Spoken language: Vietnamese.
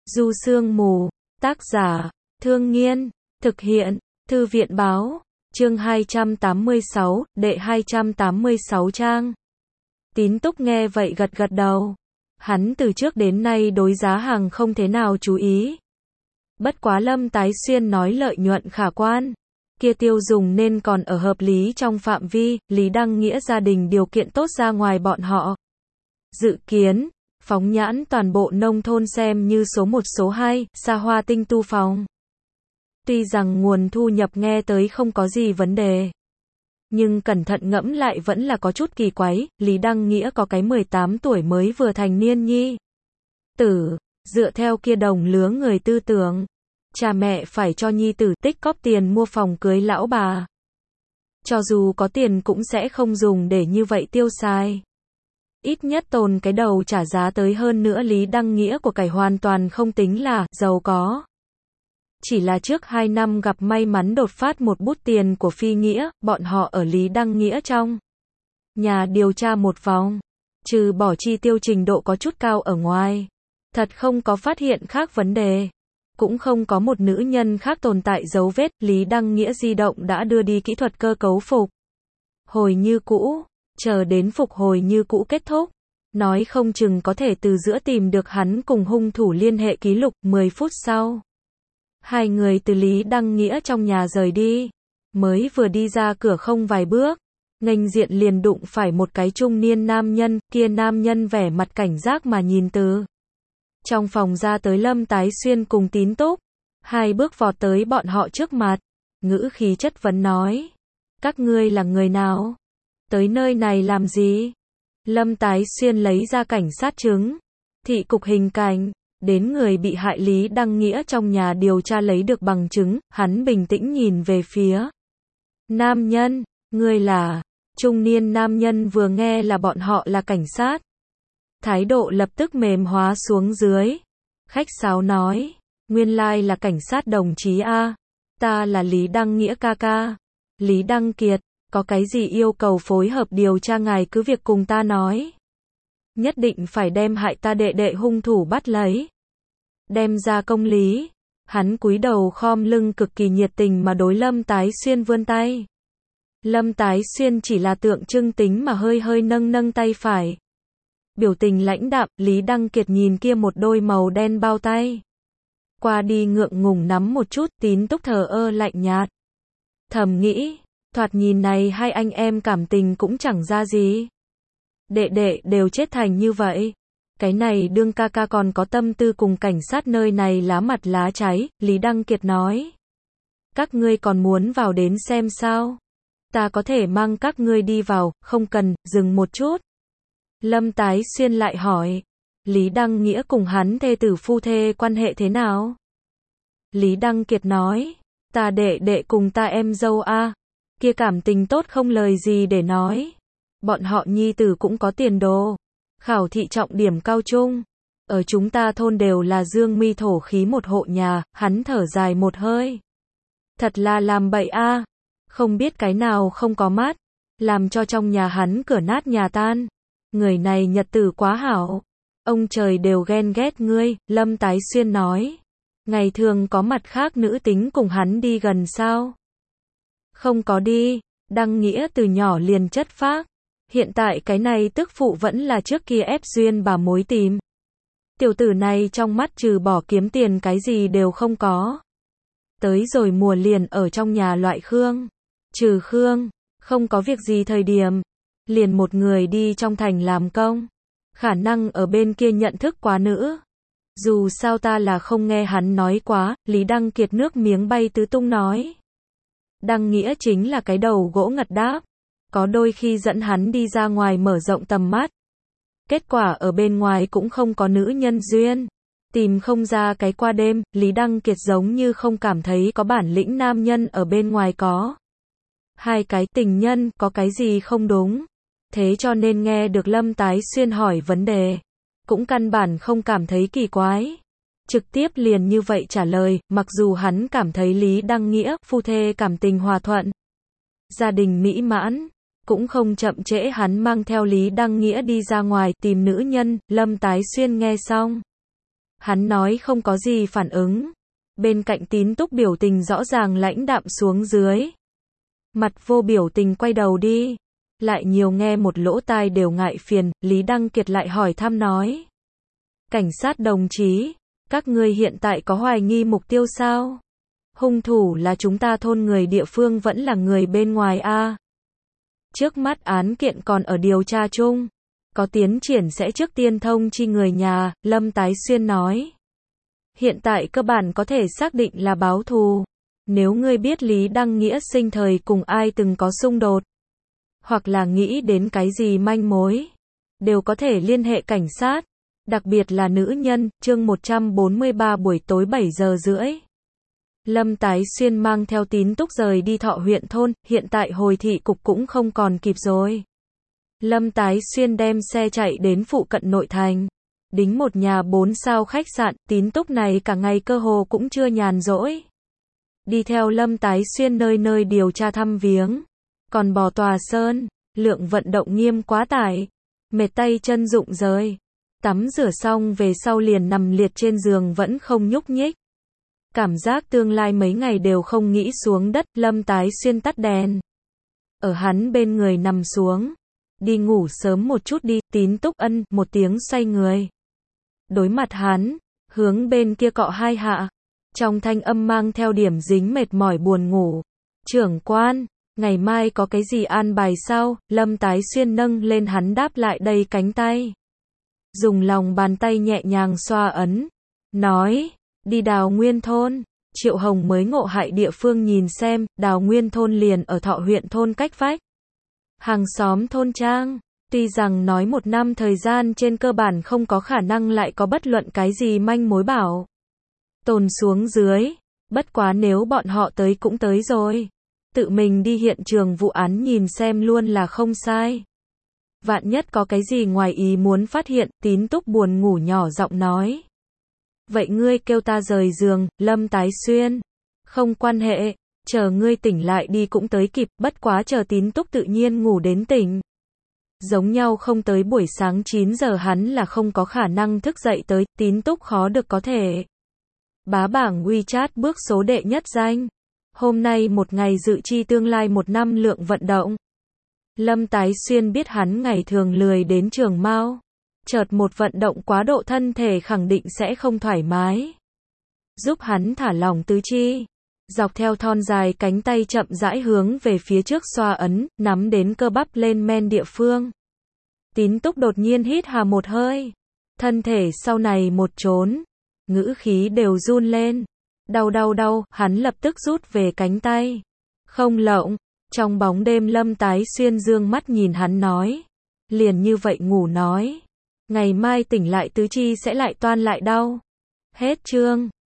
Du Sương Mù, tác giả, Thương Nghiên, thực hiện, Thư viện báo, chương 286, đệ 286 trang. Tín Túc nghe vậy gật gật đầu. Hắn từ trước đến nay đối giá hàng không thế nào chú ý. Bất quá Lâm Tái Xuyên nói lợi nhuận khả quan, kia tiêu dùng nên còn ở hợp lý trong phạm vi, Lý Đăng Nghĩa gia đình điều kiện tốt ra ngoài bọn họ. Dự kiến, phóng nhãn toàn bộ nông thôn xem như số 1 số 2, xa hoa tinh tu phòng. Tuy rằng nguồn thu nhập nghe tới không có gì vấn đề, nhưng cẩn thận ngẫm lại vẫn là có chút kỳ quái. Lý Đăng Nghĩa có cái 18 tuổi mới vừa thành niên nhi tử, dựa theo kia đồng lứa người tư tưởng, cha mẹ phải cho nhi tử tích cóp tiền mua phòng cưới lão bà. Cho dù có tiền cũng sẽ không dùng để như vậy tiêu xài. Ít nhất tồn cái đầu trả giá tới. Hơn nữa Lý Đăng Nghĩa của cải hoàn toàn không tính là giàu có. Chỉ là trước 2 năm gặp may mắn đột phát một bút tiền của phi nghĩa, bọn họ ở Lý Đăng Nghĩa trong nhà điều tra một vòng, trừ bỏ chi tiêu trình độ có chút cao ở ngoài, thật không có phát hiện khác vấn đề. Cũng không có một nữ nhân khác tồn tại dấu vết. Lý Đăng Nghĩa di động đã đưa đi kỹ thuật cơ cấu phục hồi như cũ, chờ đến phục hồi như cũ kết thúc, nói không chừng có thể từ giữa tìm được hắn cùng hung thủ liên hệ ký lục. 10 phút sau, hai người từ Lý Đăng Nghĩa trong nhà rời đi, mới vừa đi ra cửa không vài bước, nghênh diện liền đụng phải một cái trung niên nam nhân. Kia nam nhân vẻ mặt cảnh giác mà nhìn từ trong phòng ra tới Lâm Tái Xuyên cùng Tín Túc, 2 bước vọt tới bọn họ trước mặt, ngữ khí chất vấn nói: các ngươi là người nào? Tới nơi này làm gì? Lâm Tái Xuyên lấy ra cảnh sát chứng, thị cục hình cảnh, đến người bị hại Lý Đăng Nghĩa trong nhà điều tra lấy được bằng chứng. Hắn bình tĩnh nhìn về phía nam nhân: ngươi là? Trung niên nam nhân vừa nghe là bọn họ là cảnh sát, thái độ lập tức mềm hóa xuống dưới, khách sáo nói: nguyên lai là cảnh sát đồng chí a, ta là Lý Đăng Nghĩa ca ca. Lý Đăng Kiệt, có cái gì yêu cầu phối hợp điều tra ngài cứ việc cùng ta nói. Nhất định phải đem hại ta đệ đệ hung thủ bắt lấy, đem ra công lý. Hắn cúi đầu khom lưng cực kỳ nhiệt tình mà đối Lâm Tái Xuyên vươn tay. Lâm Tái Xuyên chỉ là tượng trưng tính mà hơi hơi nâng nâng tay phải, biểu tình lãnh đạm. Lý Đăng Kiệt nhìn kia một đôi màu đen bao tay, qua đi ngượng ngùng nắm một chút. Tín Túc thờ ơ lạnh nhạt, thầm nghĩ, thoạt nhìn này hai anh em cảm tình cũng chẳng ra gì. Đệ đệ đều chết thành như vậy, cái này đương ca ca còn có tâm tư cùng cảnh sát nơi này lá mặt lá trái. Lý Đăng Kiệt nói: các ngươi còn muốn vào đến xem sao? Ta có thể mang các ngươi đi vào. Không cần. Dừng một chút, Lâm Tái Xuyên lại hỏi: Lý Đăng Nghĩa cùng hắn thê tử phu thê quan hệ thế nào? Lý Đăng Kiệt nói: ta đệ đệ cùng ta em dâu a, kia cảm tình tốt không lời gì để nói. Bọn họ nhi tử cũng có tiền đồ, khảo thị trọng điểm cao trung, ở chúng ta thôn đều là dương mi thổ khí một hộ nhà. Hắn thở dài một hơi: thật là làm bậy a, không biết cái nào không có mắt, làm cho trong nhà hắn cửa nát nhà tan. Người này nhật tử quá hảo, ông trời đều ghen ghét ngươi. Lâm Tái Xuyên nói: ngày thường có mặt khác nữ tính cùng hắn đi gần sao? Không có đi. Đăng Nghĩa từ nhỏ liền chất phác, hiện tại cái này tức phụ vẫn là trước kia ép duyên bà mối tìm. Tiểu tử này trong mắt trừ bỏ kiếm tiền cái gì đều không có. Tới rồi mùa liền ở trong nhà loại Khương, trừ Khương, không có việc gì thời điểm, liền một người đi trong thành làm công. Khả năng ở bên kia nhận thức quá nữ. Dù sao ta là không nghe hắn nói quá. Lý Đăng Kiệt nước miếng bay tứ tung nói. Đăng Nghĩa chính là cái đầu gỗ ngật đáp, có đôi khi dẫn hắn đi ra ngoài mở rộng tầm mắt. Kết quả ở bên ngoài cũng không có nữ nhân duyên, tìm không ra cái qua đêm. Lý Đăng Kiệt giống như không cảm thấy có bản lĩnh nam nhân ở bên ngoài có 2 cái tình nhân, có cái gì không đúng. Thế cho nên nghe được Lâm Tái Xuyên hỏi vấn đề, cũng căn bản không cảm thấy kỳ quái, trực tiếp liền như vậy trả lời. Mặc dù hắn cảm thấy Lý Đăng Nghĩa phu thê cảm tình hòa thuận, gia đình mỹ mãn, cũng không chậm trễ hắn mang theo Lý Đăng Nghĩa đi ra ngoài tìm nữ nhân. Lâm Tái Xuyên nghe xong, Hắn nói không có gì phản ứng. Bên cạnh Tín Túc biểu tình rõ ràng lãnh đạm xuống dưới. Mặt vô biểu tình quay đầu đi. Lại nhiều nghe một lỗ tai đều ngại phiền, Lý Đăng Kiệt lại hỏi thăm nói. Cảnh sát đồng chí, các ngươi hiện tại có hoài nghi mục tiêu sao? Hung thủ là chúng ta thôn người địa phương vẫn là người bên ngoài a? Trước mắt án kiện còn ở điều tra chung. Có tiến triển sẽ trước tiên thông chi người nhà, Lâm Tái Xuyên nói. Hiện tại cơ bản có thể xác định là báo thù. Nếu ngươi biết Lý Đăng Nghĩa sinh thời cùng ai từng có xung đột, hoặc là nghĩ đến cái gì manh mối, đều có thể liên hệ cảnh sát. Đặc biệt là nữ nhân, chương 143 buổi tối 7 giờ rưỡi. Lâm Tái Xuyên mang theo Tín Túc rời đi Thọ huyện thôn, hiện tại hồi thị cục cũng không còn kịp rồi. Lâm Tái Xuyên đem xe chạy đến phụ cận nội thành. Đính một nhà 4 sao khách sạn, Tín Túc này cả ngày cơ hồ cũng chưa nhàn rỗi. Đi theo Lâm Tái Xuyên nơi nơi điều tra thăm viếng. Còn bò tòa sơn, lượng vận động nghiêm quá tải. Mệt tay chân rụng rời. Tắm rửa xong về sau liền nằm liệt trên giường vẫn không nhúc nhích. Cảm giác tương lai mấy ngày đều không nghĩ xuống đất, Lâm Tái Xuyên tắt đèn. Ở hắn bên người nằm xuống. Đi ngủ sớm một chút đi, Tín Túc ân, một tiếng xoay người. Đối mặt hắn, hướng bên kia cọ hai hạ. Trong thanh âm mang theo điểm dính mệt mỏi buồn ngủ. Trưởng quan, ngày mai có cái gì an bài sao? Lâm Tái Xuyên nâng lên hắn đáp lại đây cánh tay. Dùng lòng bàn tay nhẹ nhàng xoa ấn. Nói, đi Đào Nguyên thôn. Triệu Hồng mới ngộ hại địa phương nhìn xem, Đào Nguyên thôn liền ở Thọ huyện thôn cách vách. Hàng xóm thôn trang. Tuy rằng nói một năm thời gian trên cơ bản không có khả năng lại có bất luận cái gì manh mối bảo tồn xuống dưới. Bất quá nếu bọn họ tới cũng tới rồi. Tự mình đi hiện trường vụ án nhìn xem luôn là không sai. Vạn nhất có cái gì ngoài ý muốn phát hiện, Tín Túc buồn ngủ nhỏ giọng nói. Vậy ngươi kêu ta rời giường, Lâm Tái Xuyên. Không quan hệ, chờ ngươi tỉnh lại đi cũng tới kịp, bất quá chờ Tín Túc tự nhiên ngủ đến tỉnh. Giống nhau không tới buổi sáng 9 giờ hắn là không có khả năng thức dậy tới, Tín Túc khó được có thể. Bá bảng WeChat bước số đệ nhất danh. Hôm nay một ngày dự chi tương lai một năm lượng vận động. Lâm Tái Xuyên biết hắn ngày thường lười đến trường mao. Chợt một vận động quá độ thân thể khẳng định sẽ không thoải mái. Giúp hắn thả lỏng tứ chi. Dọc theo thon dài cánh tay chậm rãi hướng về phía trước xoa ấn, nắm đến cơ bắp lên men địa phương. Tín Túc đột nhiên hít hà một hơi. Thân thể sau này một trốn. Ngữ khí đều run lên. Đau, hắn lập tức rút về cánh tay. Không lộng. Trong bóng đêm Lâm Tái Xuyên dương mắt nhìn hắn nói. Liền như vậy ngủ nói. Ngày mai tỉnh lại tứ chi sẽ lại toan lại đau. Hết chương.